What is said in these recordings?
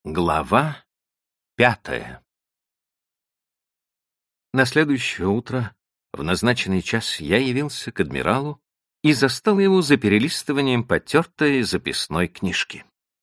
Глава 5. На следующее утро, в назначенный час, я явился к адмиралу и застал его за перелистыванием потертой записной книжки.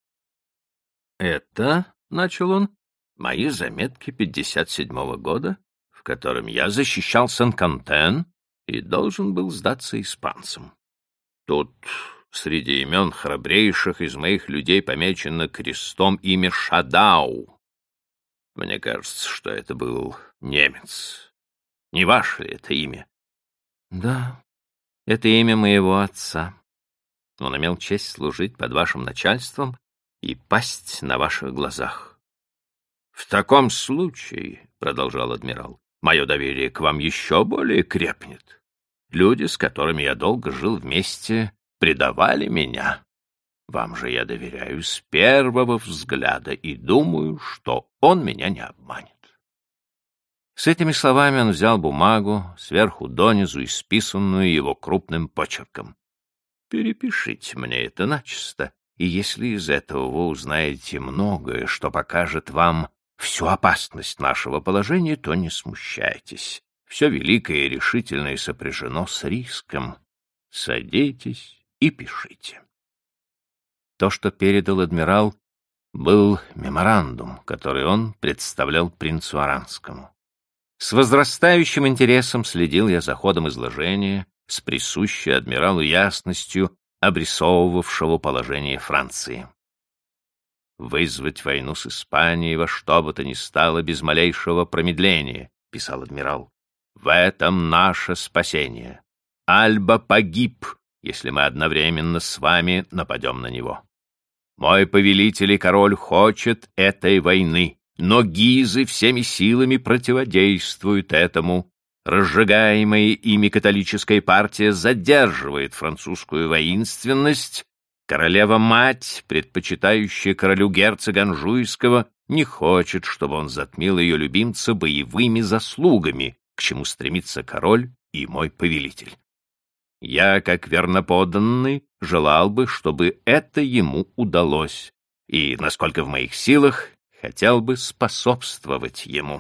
«Это, — начал он, — мои заметки 57-го года, в котором я защищал Сен-Кантен и должен был сдаться испанцам. Тут среди имен храбрейших из моих людей помечено крестом имя Шадау. Мне кажется, что это был немец. Не ваше ли это имя?» «Да, это имя моего отца. Он имел честь служить под вашим начальством и пасть на ваших глазах». «В таком случае, — продолжал адмирал, — мое доверие к вам еще более крепнет. Люди, с которыми я долго жил вместе, предавали меня. Вам же я доверяю с первого взгляда и думаю, что он меня не обманет». С этими словами он взял бумагу, сверху донизу исписанную его крупным почерком. «Перепишите мне это начисто, и если из этого вы узнаете многое, что покажет вам всю опасность нашего положения, то не смущайтесь. Все великое и решительное сопряжено с риском. Садитесь и пишите». То, что передал адмирал, был меморандум, который он представлял принцу Оранскому. С возрастающим интересом следил я за ходом изложения, с присущей адмиралу ясностью, обрисовывавшего положение Франции. «Вызвать войну с Испанией во что бы то ни стало без малейшего промедления», — писал адмирал. «В этом наше спасение. Альба погиб, если мы одновременно с вами нападем на него. Мой повелитель и король хочет этой войны, но гизы всеми силами противодействуют этому. Разжигаемая ими католическая партия задерживает французскую воинственность. Королева-мать, предпочитающая королю герцога Анжуйского, не хочет, чтобы он затмил ее любимца боевыми заслугами, к чему стремится король и мой повелитель. Я, как верноподданный, желал бы, чтобы это ему удалось, и, насколько в моих силах, хотел бы способствовать ему.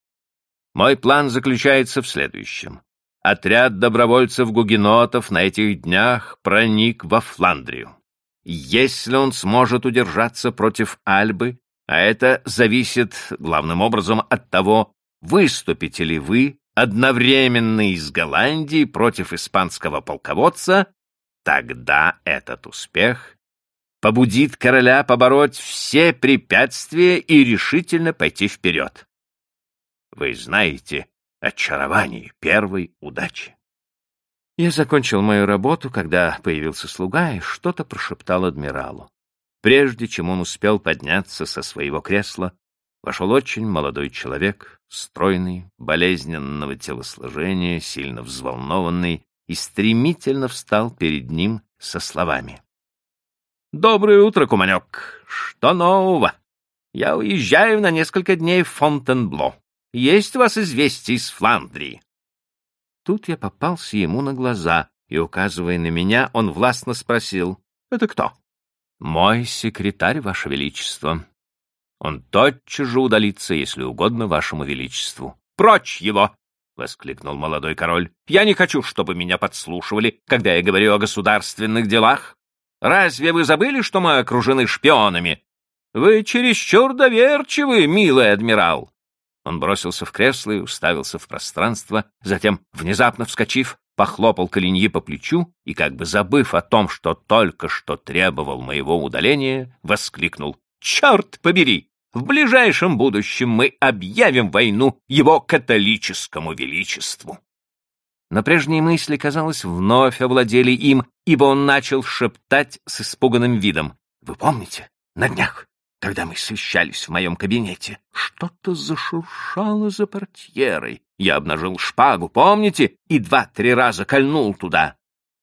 Мой план заключается в следующем. Отряд добровольцев-гугенотов на этих днях проник во Фландрию. Если он сможет удержаться против Альбы, а это зависит главным образом от того, выступите ли вы одновременно из Голландии против испанского полководца, тогда этот успех побудит короля побороть все препятствия и решительно пойти вперед. Вы знаете очарование первой удачи. Я закончил мою работу, когда появился слуга и что-то прошептал адмиралу. Прежде чем он успел подняться со своего кресла, вошел очень молодой человек, стройный, болезненного телосложения, сильно взволнованный, и стремительно встал перед ним со словами. «Доброе утро, куманек! Что нового? Я уезжаю на несколько дней в Фонтенбло. Есть у вас известия из Фландрии?» Тут я попался ему на глаза, и, указывая на меня, он властно спросил: «Это кто?» «Мой секретарь, Ваше Величество. Он тотчас же удалится, если угодно Вашему Величеству». «Прочь его!» — воскликнул молодой король. «Я не хочу, чтобы меня подслушивали, когда я говорю о государственных делах. Разве вы забыли, что мы окружены шпионами? Вы чересчур доверчивы, милый адмирал». Он бросился в кресло и уставился в пространство, затем, внезапно вскочив, похлопал Калиньи по плечу и, как бы забыв о том, что только что требовал моего удаления, воскликнул: «Черт побери! В ближайшем будущем мы объявим войну его католическому величеству». Но прежние мысли, казалось, вновь овладели им, ибо он начал шептать с испуганным видом: «Вы помните, на днях, когда мы совещались в моем кабинете, что-то зашуршало за портьерой. Я обнажил шпагу, помните, и 2-3 раза кольнул туда.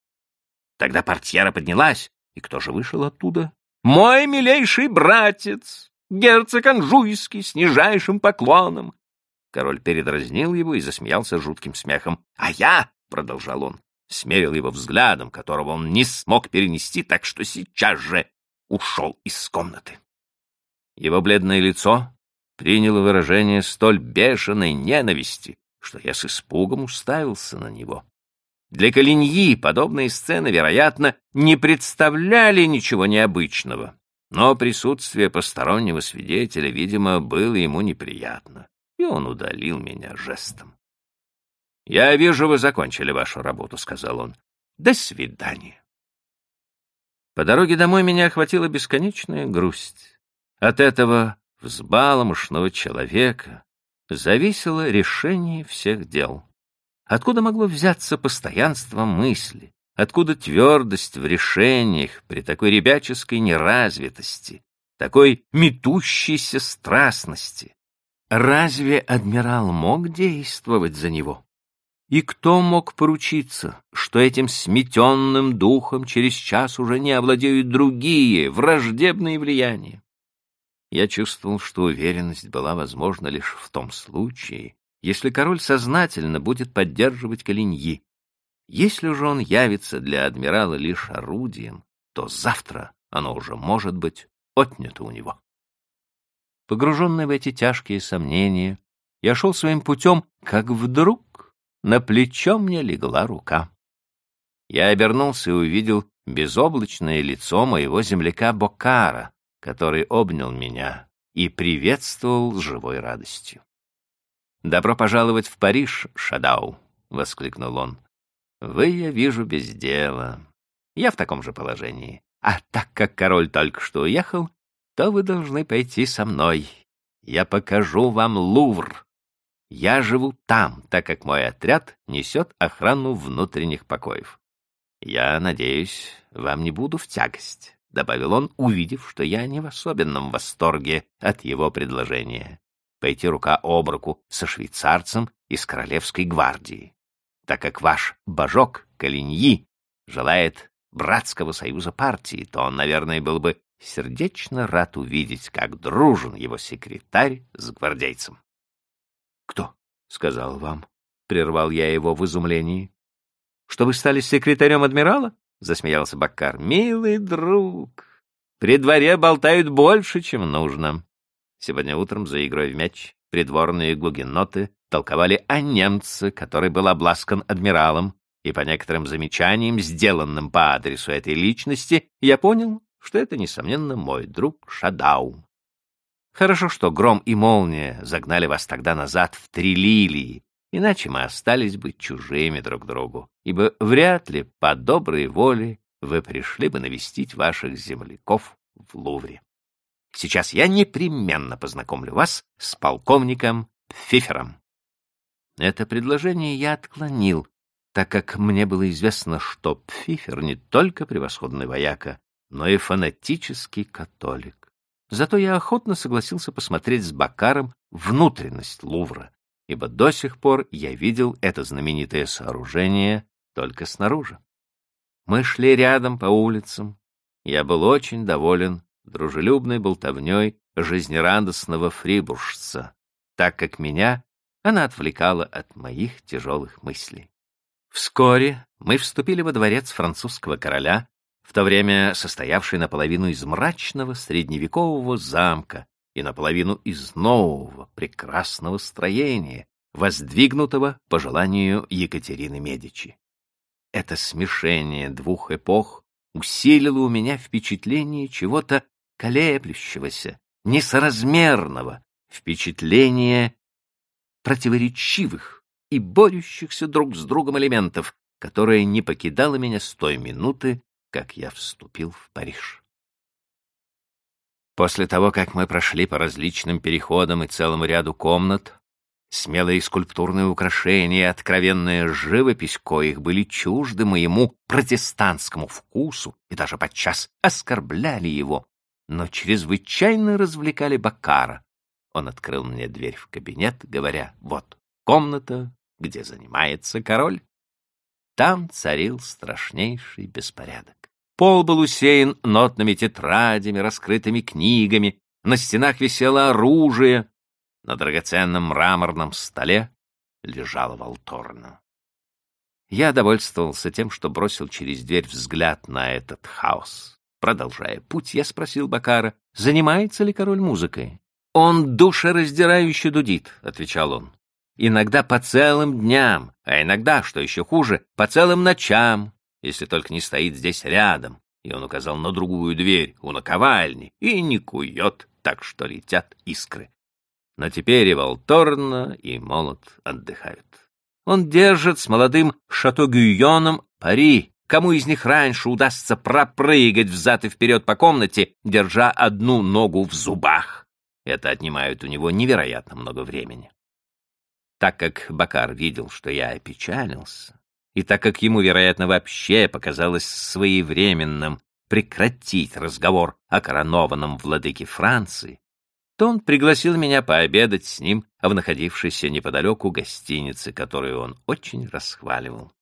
Тогда портьера поднялась, и кто же вышел оттуда? Мой милейший братец, герцог Анжуйский, с нижайшим поклоном». Король передразнил его и засмеялся жутким смехом. «А я, — продолжал он, — смерил его взглядом, которого он не смог перенести, так что сейчас же ушел из комнаты». Его бледное лицо приняло выражение столь бешеной ненависти, что я с испугом уставился на него. Для Калиньи подобные сцены, вероятно, не представляли ничего необычного, но присутствие постороннего свидетеля, видимо, было ему неприятно, и он удалил меня жестом. «Я вижу, вы закончили вашу работу», — сказал он. «До свидания». По дороге домой меня охватила бесконечная грусть. От этого взбаламошного человека зависело решение всех дел. Откуда могло взяться постоянство мысли? Откуда твердость в решениях при такой ребяческой неразвитости, такой метущейся страстности? Разве адмирал мог действовать за него? И кто мог поручиться, что этим сметенным духом через час уже не овладеют другие, враждебные влияния? Я чувствовал, что уверенность была возможна лишь в том случае, если король сознательно будет поддерживать Калиньи. Если же он явится для адмирала лишь орудием, то завтра оно уже может быть отнято у него. Погруженный в эти тяжкие сомнения, я шел своим путем, как вдруг на плечо мне легла рука. Я обернулся и увидел безоблачное лицо моего земляка Боккара, который обнял меня и приветствовал с живой радостью. «Добро пожаловать в Париж, Шадау!» — воскликнул он. «Вы, я вижу, без дела. Я в таком же положении. А так как король только что уехал, то вы должны пойти со мной. Я покажу вам Лувр. Я живу там, так как мой отряд несет охрану внутренних покоев. Я надеюсь, вам не буду в тягость», — добавил он, увидев, что я не в особенном восторге от его предложения. Пойти рука об руку со швейцарцем из Королевской гвардии, так как ваш божок Калиньи желает братского союза партии, то он, наверное, был бы сердечно рад увидеть, как дружен его секретарь с гвардейцем. «Кто сказал вам?» — прервал я его в изумлении. «Что вы стали секретарем адмирала?» — засмеялся Боккар. «Милый друг, при дворе болтают больше, чем нужно». Сегодня утром за игрой в мяч придворные гугеноты толковали о немце, который был обласкан адмиралом, и по некоторым замечаниям, сделанным по адресу этой личности, я понял, что это, несомненно, мой друг Шадау. Хорошо, что гром и молния загнали вас тогда назад в Трилилии, иначе мы остались бы чужими друг другу, ибо вряд ли по доброй воле вы пришли бы навестить ваших земляков в Лувре. Сейчас я непременно познакомлю вас с полковником Пфиффером. Это предложение я отклонил, так как мне было известно, что Пфиффер не только превосходный вояка, но и фанатический католик. Зато я охотно согласился посмотреть с Боккаром внутренность Лувра, ибо до сих пор я видел это знаменитое сооружение только снаружи. Мы шли рядом по улицам. Я был очень доволен дружелюбной болтовней жизнерадостного фрибуржца, так как меня она отвлекала от моих тяжелых мыслей. Вскоре мы вступили во дворец французского короля, в то время состоявший наполовину из мрачного средневекового замка и наполовину из нового прекрасного строения, воздвигнутого по желанию Екатерины Медичи. Это смешение двух эпох усилило у меня впечатление чего-то колеблющегося, несоразмерного, впечатление противоречивых и борющихся друг с другом элементов, которое не покидало меня с той минуты, как я вступил в Париж. После того, как мы прошли по различным переходам и целому ряду комнат, смелые скульптурные украшения и откровенная живопись коих были чужды моему протестантскому вкусу и даже подчас оскорбляли его, но чрезвычайно развлекали Боккара. Он открыл мне дверь в кабинет, говоря: «Вот комната, где занимается король». Там царил страшнейший беспорядок. Пол был усеян нотными тетрадями, раскрытыми книгами, на стенах висело оружие, на драгоценном мраморном столе лежала валторна. Я довольствовался тем, что бросил через дверь взгляд на этот хаос. Продолжая путь, я спросил Баккара, занимается ли король музыкой. «Он душераздирающе дудит», — отвечал он. «Иногда по целым дням, а иногда, что еще хуже, по целым ночам, если только не стоит здесь рядом». И он указал на другую дверь у наковальни и не кует, так что летят искры. Но теперь и Волторна, и Молот отдыхают. Он держит с молодым Шато-Гюйоном пари, кому из них раньше удастся пропрыгать взад и вперед по комнате, держа одну ногу в зубах. Это отнимает у него невероятно много времени. Так как Баккар видел, что я опечалился, и так как ему, вероятно, вообще показалось своевременным прекратить разговор о коронованном владыке Франции, то он пригласил меня пообедать с ним в находившейся неподалеку гостинице, которую он очень расхваливал.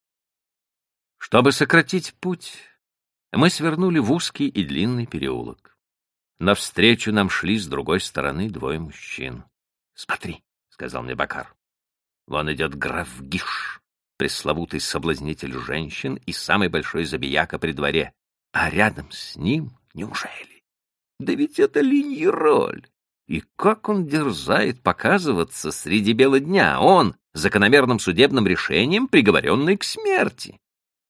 Чтобы сократить путь, мы свернули в узкий и длинный переулок. Навстречу нам шли с другой стороны двое мужчин. — Смотри, — сказал мне Баккар, — вон идет граф Гиш, пресловутый соблазнитель женщин и самый большой забияка при дворе. А рядом с ним, неужели? Да ведь это Линьероль. И как он дерзает показываться среди бела дня, он, закономерным судебным решением, приговоренный к смерти.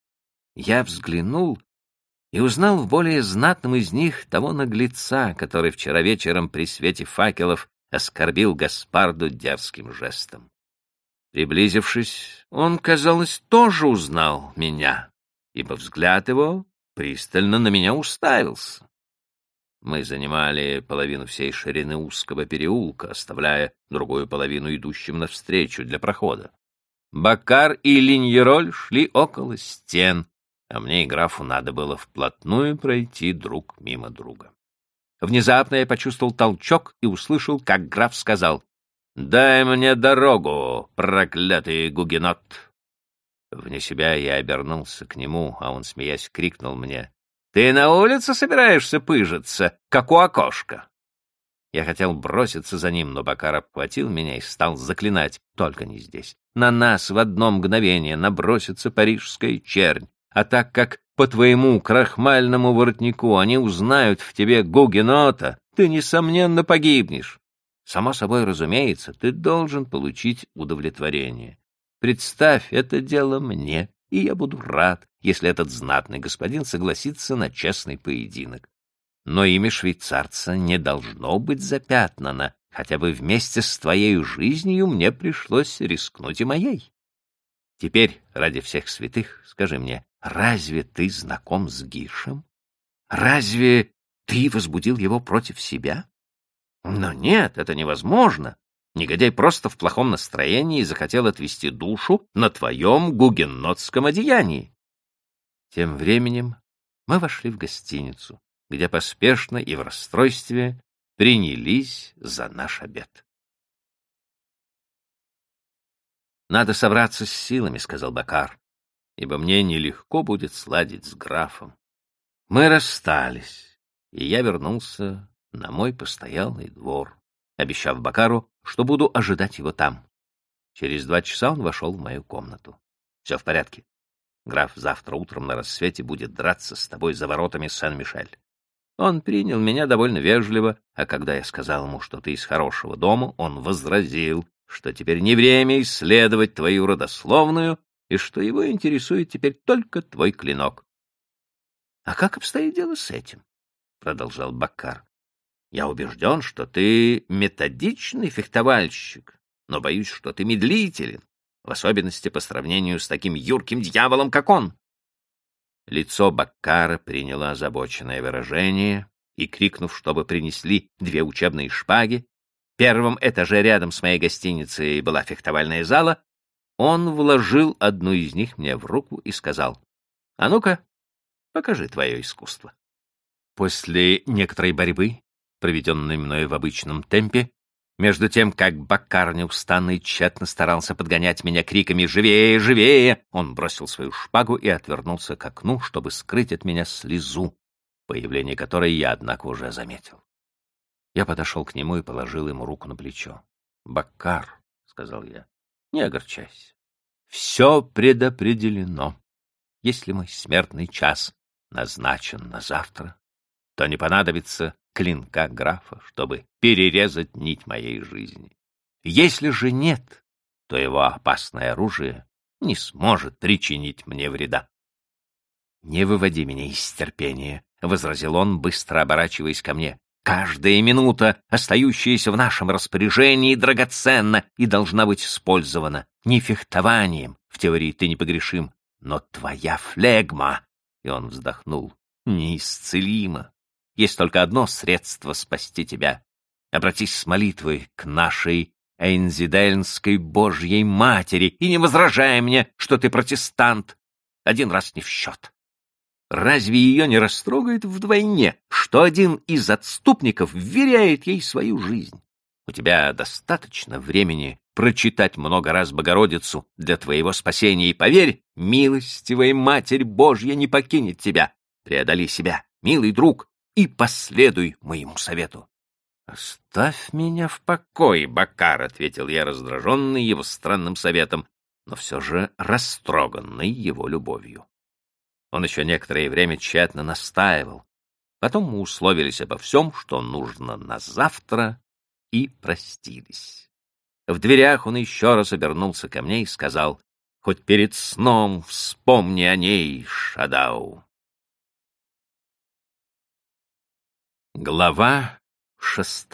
Я взглянул и узнал в более знатном из них того наглеца, который вчера вечером при свете факелов оскорбил Гаспарду дерзким жестом. Приблизившись, он, казалось, тоже узнал меня, ибо взгляд его пристально на меня уставился. Мы занимали половину всей ширины узкого переулка, оставляя другую половину идущим навстречу для прохода. Баккар и Линьероль шли около стен, а мне и графу надо было вплотную пройти друг мимо друга. Внезапно я почувствовал толчок и услышал, как граф сказал: «Дай мне дорогу, проклятый гугенот!» Вне себя я обернулся к нему, а он, смеясь, крикнул мне: «Ты на улице собираешься пыжиться, как у окошка?» Я хотел броситься за ним, но Баккар обхватил меня и стал заклинать: «Только не здесь. На нас в одно мгновение набросится парижская чернь, а так как по твоему крахмальному воротнику они узнают в тебе гугенота, ты, несомненно, погибнешь. Само собой разумеется, ты должен получить удовлетворение. Представь это дело мне, и я буду рад, если этот знатный господин согласится на честный поединок. Но имя швейцарца не должно быть запятнано, хотя бы вместе с твоей жизнью мне пришлось рискнуть и моей. Теперь, ради всех святых, скажи мне, разве ты знаком с Гишем? Разве ты возбудил его против себя? Но нет, это невозможно. Негодяй просто в плохом настроении захотел отвести душу на твоем гугенотском одеянии. Тем временем мы вошли в гостиницу, где поспешно и в расстройстве принялись за наш обед. «Надо собраться с силами», — сказал Баккар, «ибо мне нелегко будет сладить с графом». Мы расстались, и я вернулся на мой постоялый двор, обещав Баккару, что буду ожидать его там. Через 2 часа он вошел в мою комнату. «Все в порядке. Граф завтра утром на рассвете будет драться с тобой за воротами Сен-Мишель». Он принял меня довольно вежливо, а когда я сказал ему, что ты из хорошего дома, он возразил, что теперь не время исследовать твою родословную и что его интересует теперь только твой клинок. — А как обстоит дело с этим? — продолжал Баккар. — Я убежден, что ты методичный фехтовальщик, но боюсь, что ты медлителен, в особенности по сравнению с таким юрким дьяволом, как он. Лицо Баккара приняло озабоченное выражение, и, крикнув, чтобы принесли 2 учебные шпаги, в первом этаже рядом с моей гостиницей была фехтовальная зала, он вложил одну из них мне в руку и сказал: «А ну-ка, покажи твое искусство». После некоторой борьбы, проведенной мною в обычном темпе, между тем, как Баккар неустанно и тщетно старался подгонять меня криками «Живее! Живее!», он бросил свою шпагу и отвернулся к окну, чтобы скрыть от меня слезу, появление которой я, однако, уже заметил. Я подошел к нему и положил ему руку на плечо. «Баккар», — сказал я, — «не огорчайся. Все предопределено. Если мой смертный час назначен на завтра, то не понадобится клинка графа, чтобы перерезать нить моей жизни. Если же нет, то его опасное оружие не сможет причинить мне вреда. «Не выводи меня из терпения», — возразил он, быстро оборачиваясь ко мне. «Каждая минута, остающаяся в нашем распоряжении, драгоценна и должна быть использована не фехтованием, в теории ты непогрешим, но твоя флегма», — и он вздохнул, — «неисцелима. Есть только одно средство спасти тебя. Обратись с молитвой к нашей Эйнзидельнской Божьей Матери и не возражай мне, что ты протестант. Один раз не в счет. Разве ее не растрогает вдвойне, что один из отступников вверяет ей свою жизнь? У тебя достаточно времени прочитать много раз Богородицу для твоего спасения, и поверь, милостивая Матерь Божья не покинет тебя. Преодоли себя, милый друг, и последуй моему совету. «Оставь меня в покое, Баккар», — ответил я, раздраженный его странным советом, но все же растроганный его любовью. Он еще некоторое время тщательно настаивал. Потом мы условились обо всем, что нужно на завтра, и простились. В дверях он еще раз обернулся ко мне и сказал: «Хоть перед сном вспомни о ней, Шадау». Глава 6.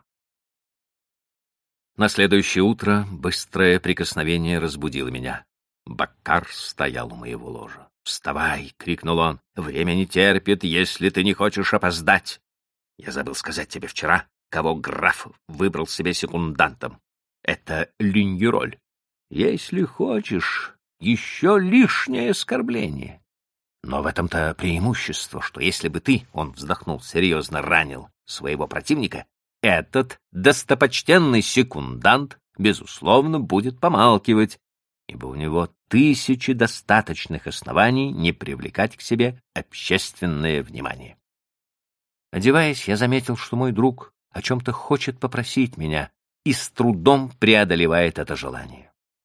На следующее утро быстрое прикосновение разбудило меня. Баккар стоял у моего ложа. «Вставай!» — крикнул он. «Время не терпит, если ты не хочешь опоздать. Я забыл сказать тебе вчера, кого граф выбрал себе секундантом. Это Линьероль. Если хочешь, еще лишнее оскорбление. Но в этом-то преимущество, что если бы ты, — он вздохнул, — серьезно ранил своего противника, этот достопочтенный секундант, безусловно, будет помалкивать, ибо у него тысячи достаточных оснований не привлекать к себе общественное внимание». Одеваясь, я заметил, что мой друг о чем-то хочет попросить меня и с трудом преодолевает это желание.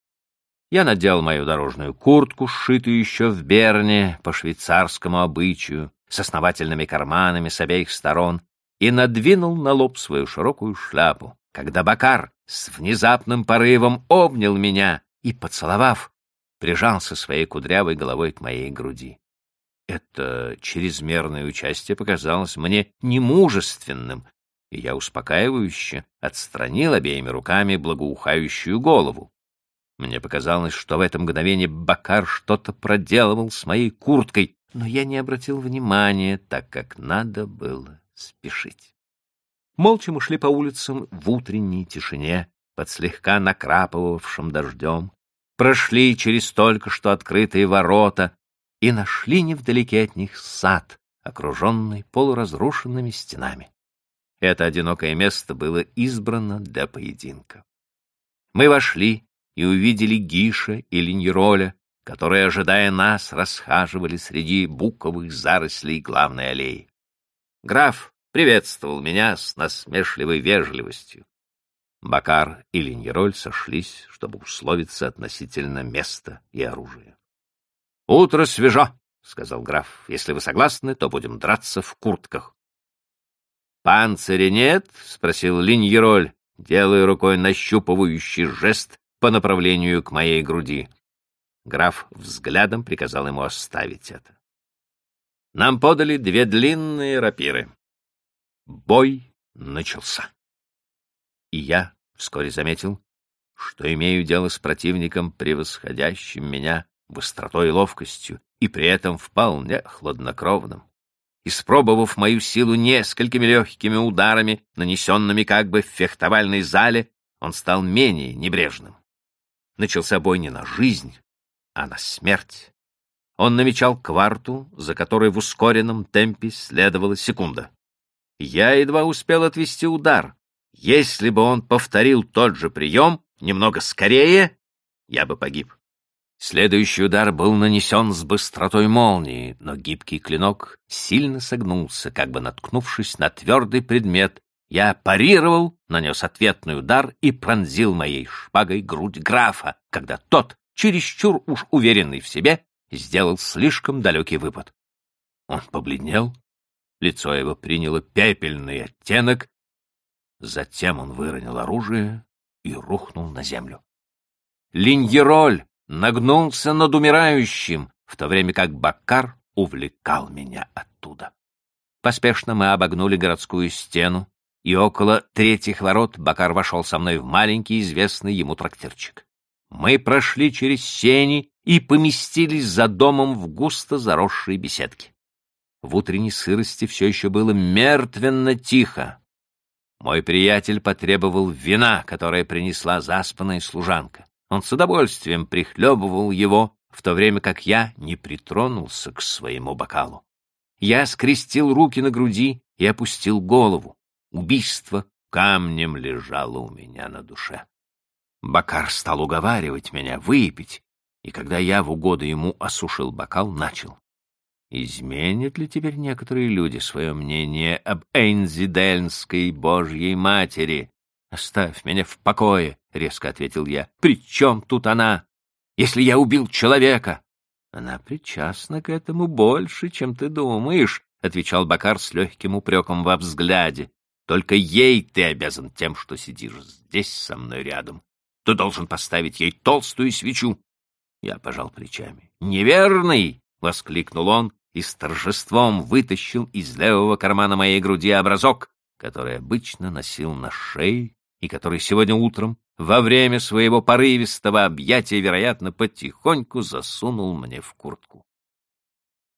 Я надел мою дорожную куртку, сшитую еще в Берне по швейцарскому обычаю, с основательными карманами с обеих сторон, и надвинул на лоб свою широкую шляпу, когда Баккар с внезапным порывом обнял меня и, поцеловав, прижался своей кудрявой головой к моей груди. Это чрезмерное участие показалось мне немужественным, и я успокаивающе отстранил обеими руками благоухающую голову. Мне показалось, что в это мгновение Баккар что-то проделывал с моей курткой, но я не обратил внимания, так как надо было спешить. Молча мы шли по улицам в утренней тишине, под слегка накрапывавшим дождем, прошли через только что открытые ворота и нашли невдалеке от них сад, окруженный полуразрушенными стенами. Это одинокое место было избрано для поединка. Мы вошли и увидели Гиша и Линьероля, которые, ожидая нас, расхаживали среди буковых зарослей главной аллеи. Граф приветствовал меня с насмешливой вежливостью. Баккар и Линьероль сошлись, чтобы условиться относительно места и оружия. — Утро свежо, — сказал граф. — Если вы согласны, то будем драться в куртках. — Панциря нет? — спросил Линьероль, делая рукой нащупывающий жест по направлению к моей груди. Граф взглядом приказал ему оставить это. Нам подали две длинные рапиры. Бой начался. И я вскоре заметил, что имею дело с противником, превосходящим меня быстротой и ловкостью, и при этом вполне хладнокровным. Испробовав мою силу несколькими легкими ударами, нанесенными как бы в фехтовальной зале, он стал менее небрежным. Начался бой не на жизнь, а на смерть. Он намечал кварту, за которой в ускоренном темпе следовала секунда. Я едва успел отвести удар. Если бы он повторил тот же прием немного скорее, я бы погиб. Следующий удар был нанесен с быстротой молнии, но гибкий клинок сильно согнулся, как бы наткнувшись на твердый предмет. Я парировал, нанес ответный удар и пронзил моей шпагой грудь графа, когда тот, чересчур уж уверенный в себе, сделал слишком далекий выпад. Он побледнел, Лицо его приняло пепельный оттенок, затем он выронил оружие и рухнул на землю. Линьероль нагнулся над умирающим, в то время как Баккар увлекал меня оттуда. Поспешно мы обогнули городскую стену, и около третьих ворот Баккар вошел со мной в маленький известный ему трактирчик. Мы прошли через сени и поместились за домом в густо заросшей беседке. В утренней сырости все еще было мертвенно тихо. Мой приятель потребовал вина, которое принесла заспанная служанка. Он с удовольствием прихлебывал его, в то время как я не притронулся к своему бокалу. Я скрестил руки на груди и опустил голову. Убийство камнем лежало у меня на душе. Баккар стал уговаривать меня выпить, и когда я в угоду ему осушил бокал, начал. Изменят ли теперь некоторые люди свое мнение об Эйнзидельнской Божьей Матери? — Оставь меня в покое, — резко ответил я. — При чем тут она? Если я убил человека? — Она причастна к этому больше, чем ты думаешь, — отвечал Баккар с легким упреком во взгляде. — Только ей ты обязан тем, что сидишь здесь со мной рядом. Ты должен поставить ей толстую свечу. Я пожал плечами. — Неверный! — воскликнул он и с торжеством вытащил из левого кармана моей груди образок, который обычно носил на шее и который сегодня утром, во время своего порывистого объятия, вероятно, потихоньку засунул мне в куртку.